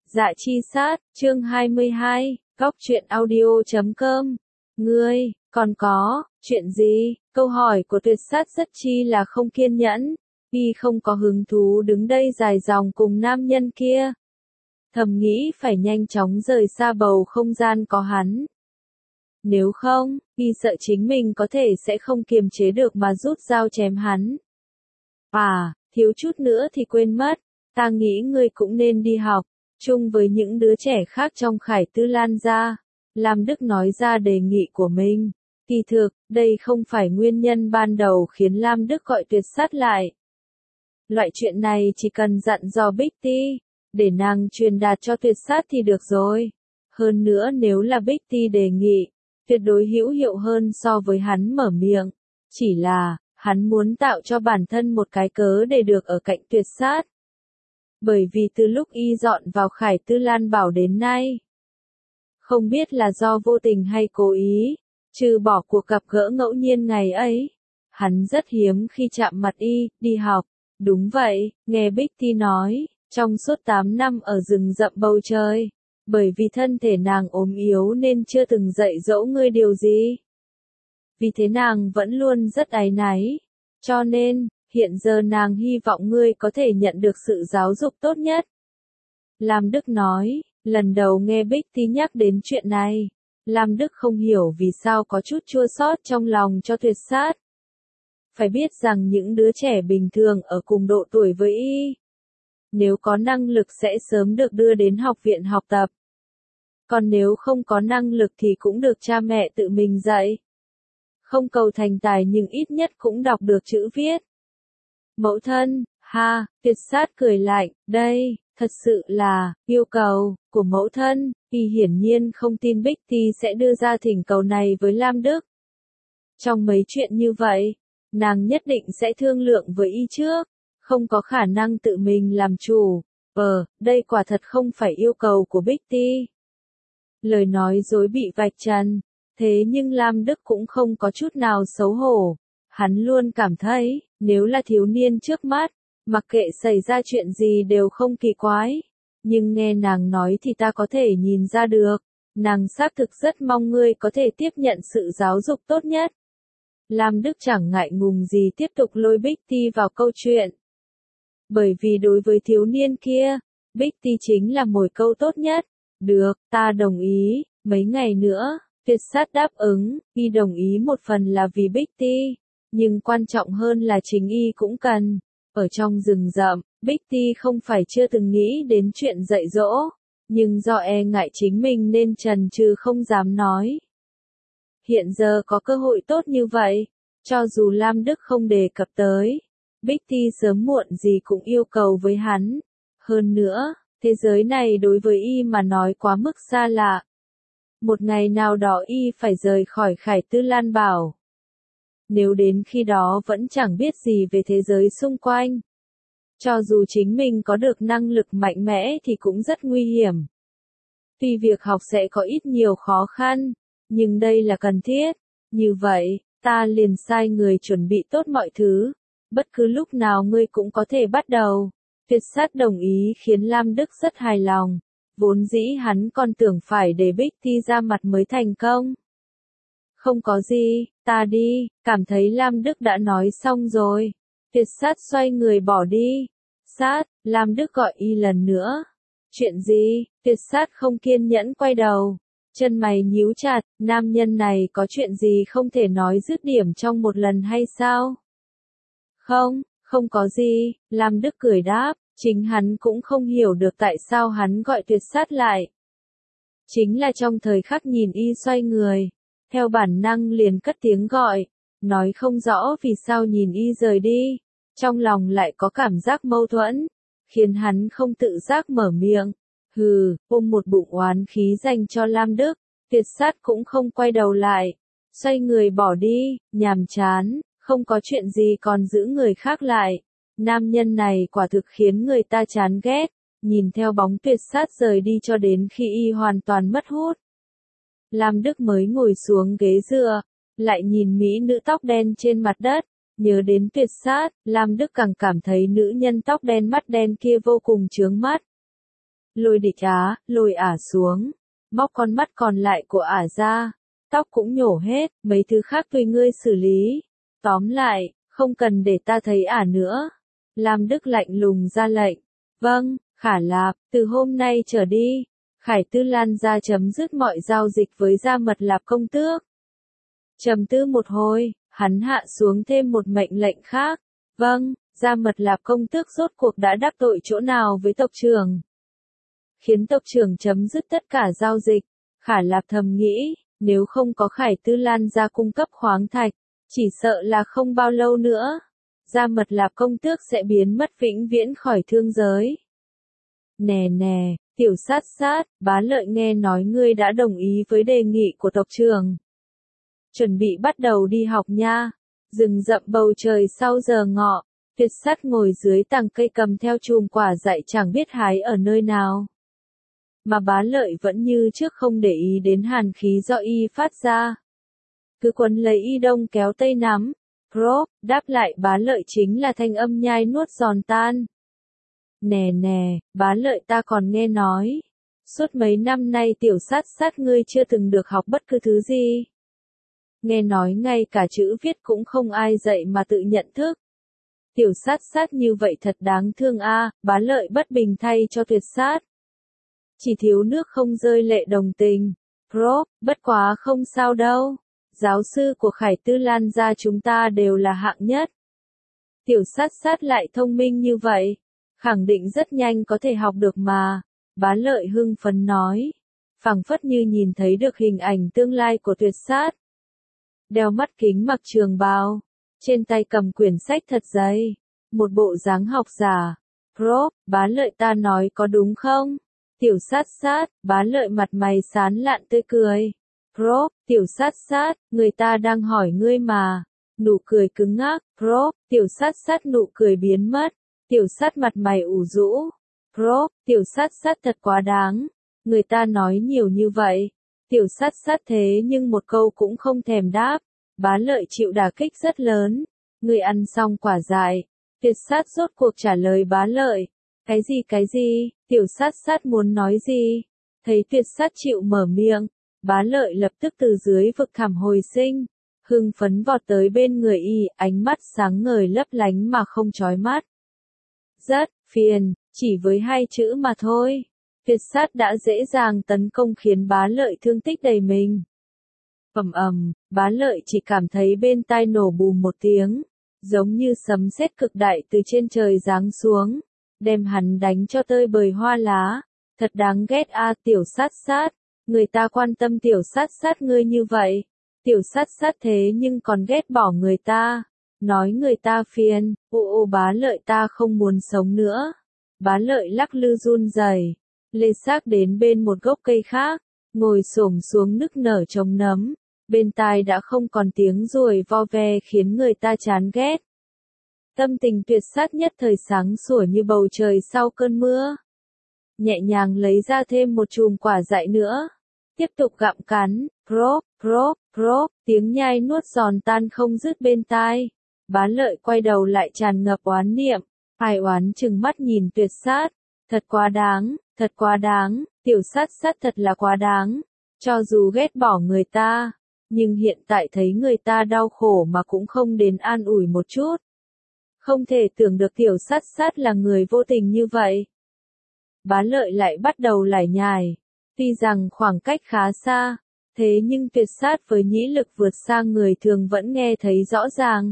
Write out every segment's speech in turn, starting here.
Dạ chi sát, chương 22, góc truyện audio.com. Ngươi, còn có, chuyện gì? Câu hỏi của Tuyệt Sát rất chi là không kiên nhẫn. Y không có hứng thú đứng đây dài dòng cùng nam nhân kia. Thầm nghĩ phải nhanh chóng rời xa bầu không gian có hắn. Nếu không, Y sợ chính mình có thể sẽ không kiềm chế được mà rút dao chém hắn. À, thiếu chút nữa thì quên mất, ta nghĩ ngươi cũng nên đi học, chung với những đứa trẻ khác trong Khải Tư Lan gia. Lam Đức nói ra đề nghị của mình. Kỳ thực, đây không phải nguyên nhân ban đầu khiến Lam Đức gọi Tuyệt Sát lại. Loại chuyện này chỉ cần dặn dò Bích Ti, để nàng truyền đạt cho Tuyệt Sát thì được rồi. Hơn nữa nếu là Bích Ti đề nghị, tuyệt đối hữu hiệu hơn so với hắn mở miệng. Chỉ là, hắn muốn tạo cho bản thân một cái cớ để được ở cạnh Tuyệt Sát. Bởi vì từ lúc Y dọn vào Khải Tư Lan Bảo đến nay, không biết là do vô tình hay cố ý, trừ bỏ cuộc gặp gỡ ngẫu nhiên ngày ấy, hắn rất hiếm khi chạm mặt Y, đi học. Đúng vậy, nghe Bích Ti nói, trong suốt 8 năm ở rừng rậm bầu trời, bởi vì thân thể nàng ốm yếu nên chưa từng dạy dỗ ngươi điều gì. Vì thế nàng vẫn luôn rất áy náy, cho nên, hiện giờ nàng hy vọng ngươi có thể nhận được sự giáo dục tốt nhất. Lam Đức nói, lần đầu nghe Bích Ti nhắc đến chuyện này, Lam Đức không hiểu vì sao có chút chua xót trong lòng cho Tuyệt Sát. Phải biết rằng những đứa trẻ bình thường ở cùng độ tuổi với Y, nếu có năng lực sẽ sớm được đưa đến học viện học tập. Còn nếu không có năng lực thì cũng được cha mẹ tự mình dạy. Không cầu thành tài nhưng ít nhất cũng đọc được chữ viết. Mẫu thân, ha, Tuyệt Sát cười lạnh, đây, thật sự là, yêu cầu, của mẫu thân. Y hiển nhiên không tin Bích Ti sẽ đưa ra thỉnh cầu này với Lam Đức. Trong mấy chuyện như vậy, nàng nhất định sẽ thương lượng với Y trước, không có khả năng tự mình làm chủ. Đây quả thật không phải yêu cầu của Bích Ti. Lời nói dối bị vạch trần, thế nhưng Lam Đức cũng không có chút nào xấu hổ. Hắn luôn cảm thấy, nếu là thiếu niên trước mắt, mặc kệ xảy ra chuyện gì đều không kỳ quái. Nhưng nghe nàng nói thì ta có thể nhìn ra được, nàng xác thực rất mong ngươi có thể tiếp nhận sự giáo dục tốt nhất. Lam Đức chẳng ngại ngùng gì tiếp tục lôi Bích Ti vào câu chuyện. Bởi vì đối với thiếu niên kia, Bích Ti chính là mồi câu tốt nhất. Được, ta đồng ý, mấy ngày nữa, Tuyệt Sát đáp ứng. Y đồng ý một phần là vì Bích Ti, nhưng quan trọng hơn là chính Y cũng cần. Ở trong rừng rậm, Bích Ti không phải chưa từng nghĩ đến chuyện dạy dỗ, nhưng do e ngại chính mình nên chần chừ không dám nói. Hiện giờ có cơ hội tốt như vậy, cho dù Lam Đức không đề cập tới, Bích Ti sớm muộn gì cũng yêu cầu với hắn. Hơn nữa, thế giới này đối với Y mà nói quá mức xa lạ. Một ngày nào đó Y phải rời khỏi Khải Tư Lan Bảo. Nếu đến khi đó vẫn chẳng biết gì về thế giới xung quanh, cho dù chính mình có được năng lực mạnh mẽ thì cũng rất nguy hiểm. Tuy việc học sẽ có ít nhiều khó khăn, nhưng đây là cần thiết. Như vậy, ta liền sai người chuẩn bị tốt mọi thứ. Bất cứ lúc nào ngươi cũng có thể bắt đầu. Tuyệt Sát đồng ý khiến Lam Đức rất hài lòng. Vốn dĩ hắn còn tưởng phải để Bích Ti ra mặt mới thành công. Không có gì, ta đi, cảm thấy Lam Đức đã nói xong rồi. Tuyệt Sát xoay người bỏ đi. Sát, Lam Đức gọi Y lần nữa. Chuyện gì? Tuyệt Sát không kiên nhẫn quay đầu. Chân mày nhíu chặt, nam nhân này có chuyện gì không thể nói dứt điểm trong một lần hay sao? Không có gì, Lam Đức cười đáp, chính hắn cũng không hiểu được tại sao hắn gọi Tuyệt Sát lại. Chính là trong thời khắc nhìn Y xoay người, theo bản năng liền cất tiếng gọi, nói không rõ vì sao nhìn Y rời đi, trong lòng lại có cảm giác mâu thuẫn, khiến hắn không tự giác mở miệng. Ôm một bụng oán khí dành cho Lam Đức, Tuyệt Sát cũng không quay đầu lại, xoay người bỏ đi, nhàm chán, không có chuyện gì còn giữ người khác lại. Nam nhân này quả thực khiến người ta chán ghét, nhìn theo bóng Tuyệt Sát rời đi cho đến khi Y hoàn toàn mất hút. Lam Đức mới ngồi xuống ghế dựa, lại nhìn mỹ nữ tóc đen trên mặt đất, nhớ đến Tuyệt Sát, Lam Đức càng cảm thấy nữ nhân tóc đen mắt đen kia vô cùng chướng mắt. Lôi địch á, lôi ả xuống. Móc con mắt còn lại của ả ra. Tóc cũng nhổ hết, mấy thứ khác tùy ngươi xử lý. Tóm lại, không cần để ta thấy ả nữa. Lam Đức lạnh lùng ra lệnh. Vâng, Khả Lạp, từ hôm nay trở đi, Khải Tư Lan gia chấm dứt mọi giao dịch với Gia Mật Lạp công tước. Trầm tư một hồi, hắn hạ xuống thêm một mệnh lệnh khác. Vâng, Gia Mật Lạp công tước rốt cuộc đã đắc tội chỗ nào với tộc trưởng? Khiến tộc trưởng chấm dứt tất cả giao dịch. Khả Lạp thầm nghĩ, nếu không có Khải Tư Lan gia cung cấp khoáng thạch, chỉ sợ là không bao lâu nữa, Gia Mật Lạp công tước sẽ biến mất vĩnh viễn khỏi thương giới. Nè nè, tiểu sát sát, Bá Lợi nghe nói ngươi đã đồng ý với đề nghị của tộc trưởng. Chuẩn bị bắt đầu đi học nha. Rừng rậm bầu trời sau giờ ngọ, Tuyệt Sát ngồi dưới tàng cây cầm theo chùm quả dại chẳng biết hái ở nơi nào. Mà Bá Lợi vẫn như trước không để ý đến hàn khí do y phát ra. Cứ quấn lấy y đông kéo tây nắm. Prop, đáp lại Bá Lợi chính là thanh âm nhai nuốt giòn tan. Nè nè, Bá Lợi ta còn nghe nói. Suốt mấy năm nay tiểu sát sát ngươi chưa từng được học bất cứ thứ gì. Nghe nói ngay cả chữ viết cũng không ai dạy mà tự nhận thức. Tiểu sát sát như vậy thật đáng thương a. Bá Lợi bất bình thay cho Tuyệt Sát. Chỉ thiếu nước không rơi lệ đồng tình. Prop, bất quá không sao đâu. Giáo sư của Khải Tư Lan gia chúng ta đều là hạng nhất. Tiểu sát sát lại thông minh như vậy. Khẳng định rất nhanh có thể học được mà. Bá Lợi hưng phấn nói. Phảng phất như nhìn thấy được hình ảnh tương lai của Tuyệt Sát. Đeo mắt kính mặc trường bào. Trên tay cầm quyển sách thật dày. Một bộ dáng học giả. Prop, Bá Lợi ta nói có đúng không? Tiểu sát sát, Bá Lợi mặt mày sán lạn tươi cười. Prop, tiểu sát sát, người ta đang hỏi ngươi mà. Nụ cười cứng ngắc. Prop, tiểu sát sát nụ cười biến mất. Tiểu sát mặt mày ủ rũ. Prop, tiểu sát sát thật quá đáng. Người ta nói nhiều như vậy. Tiểu sát sát thế nhưng một câu cũng không thèm đáp. Bá Lợi chịu đả kích rất lớn. Ngươi ăn xong quả dại. Tuyệt Sát rốt cuộc trả lời Bá Lợi. Cái gì, tiểu sát sát muốn nói gì? Thấy Tuyệt Sát chịu mở miệng. Bá Lợi lập tức từ dưới vực thẳm hồi sinh. Hưng phấn vọt tới bên người y, ánh mắt sáng ngời lấp lánh mà không chói mắt. Rất phiền, chỉ với hai chữ mà thôi. Tuyệt Sát đã dễ dàng tấn công khiến Bá Lợi thương tích đầy mình. Bá Lợi chỉ cảm thấy bên tai nổ bùm một tiếng, giống như sấm sét cực đại từ trên trời giáng xuống, đem hắn đánh cho tơi bời hoa lá. Thật đáng ghét a. Tiểu sát sát, người ta quan tâm tiểu sát sát ngươi như vậy, tiểu sát sát thế nhưng còn ghét bỏ người ta, nói người ta phiền. Bá Lợi ta không muốn sống nữa. Bá Lợi lắc lư run rẩy, lê xác đến bên một gốc cây khác, ngồi xổm xuống nức nở trống nấm. Bên tai đã không còn tiếng ruồi vo ve khiến người ta chán ghét. Tâm tình Tuyệt Sát nhất thời sáng sủa như bầu trời sau cơn mưa. Nhẹ nhàng lấy ra thêm một chùm quả dại nữa. Tiếp tục gặm cắn. Prop, tiếng nhai nuốt giòn tan không dứt bên tai. Bá Lợi quay đầu lại tràn ngập oán niệm. Ai oán chừng mắt nhìn Tuyệt Sát. Thật quá đáng, tiểu sát sát thật là quá đáng. Cho dù ghét bỏ người ta, nhưng hiện tại thấy người ta đau khổ mà cũng không đến an ủi một chút. Không thể tưởng được tiểu sát sát là người vô tình như vậy. Bá Lợi lại bắt đầu lải nhải. Tuy rằng khoảng cách khá xa, thế nhưng Tuyệt Sát với nhĩ lực vượt xa người thường vẫn nghe thấy rõ ràng.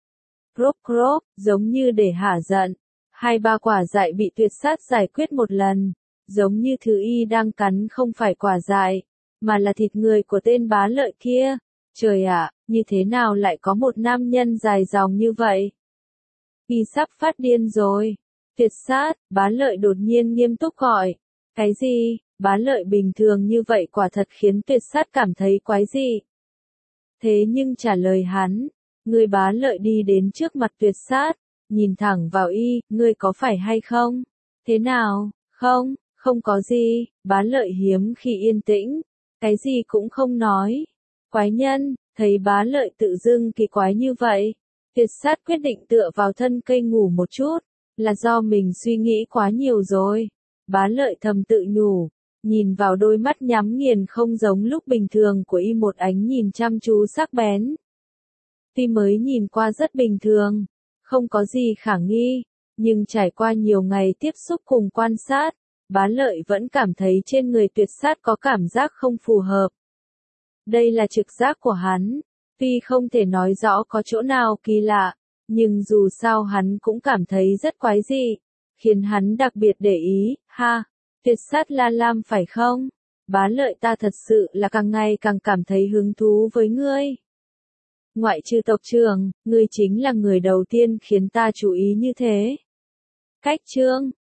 Crop, giống như để hả giận. 2-3 quả dại bị Tuyệt Sát giải quyết một lần, giống như thứ y đang cắn không phải quả dại, mà là thịt người của tên Bá Lợi kia. Trời ạ, như thế nào lại có một nam nhân dài dòng như vậy? Y sắp phát điên rồi. Tuyệt Sát, Bá Lợi đột nhiên nghiêm túc gọi. Cái gì? Bá Lợi bình thường như vậy quả thật khiến Tuyệt Sát cảm thấy quái dị. Thế nhưng trả lời hắn, người Bá Lợi đi đến trước mặt Tuyệt Sát, nhìn thẳng vào y, ngươi có phải hay không? Thế nào? Không có gì. Bá Lợi hiếm khi yên tĩnh, cái gì cũng không nói. Quái nhân, thấy Bá Lợi tự dưng kỳ quái như vậy, Tuyệt Sát quyết định tựa vào thân cây ngủ một chút, là do mình suy nghĩ quá nhiều rồi. Bá Lợi thầm tự nhủ, nhìn vào đôi mắt nhắm nghiền không giống lúc bình thường của y, một ánh nhìn chăm chú sắc bén. Tuy mới nhìn qua rất bình thường, không có gì khả nghi, nhưng trải qua nhiều ngày tiếp xúc cùng quan sát, Bá Lợi vẫn cảm thấy trên người Tuyệt Sát có cảm giác không phù hợp. Đây là trực giác của hắn, tuy không thể nói rõ có chỗ nào kỳ lạ, nhưng dù sao hắn cũng cảm thấy rất quái dị, khiến hắn đặc biệt để ý. Ha, Tuyệt Sát La Lam phải không? Bá Lợi ta thật sự là càng ngày càng cảm thấy hứng thú với ngươi. Ngoại trừ tộc trưởng, ngươi chính là người đầu tiên khiến ta chú ý như thế. Cách chương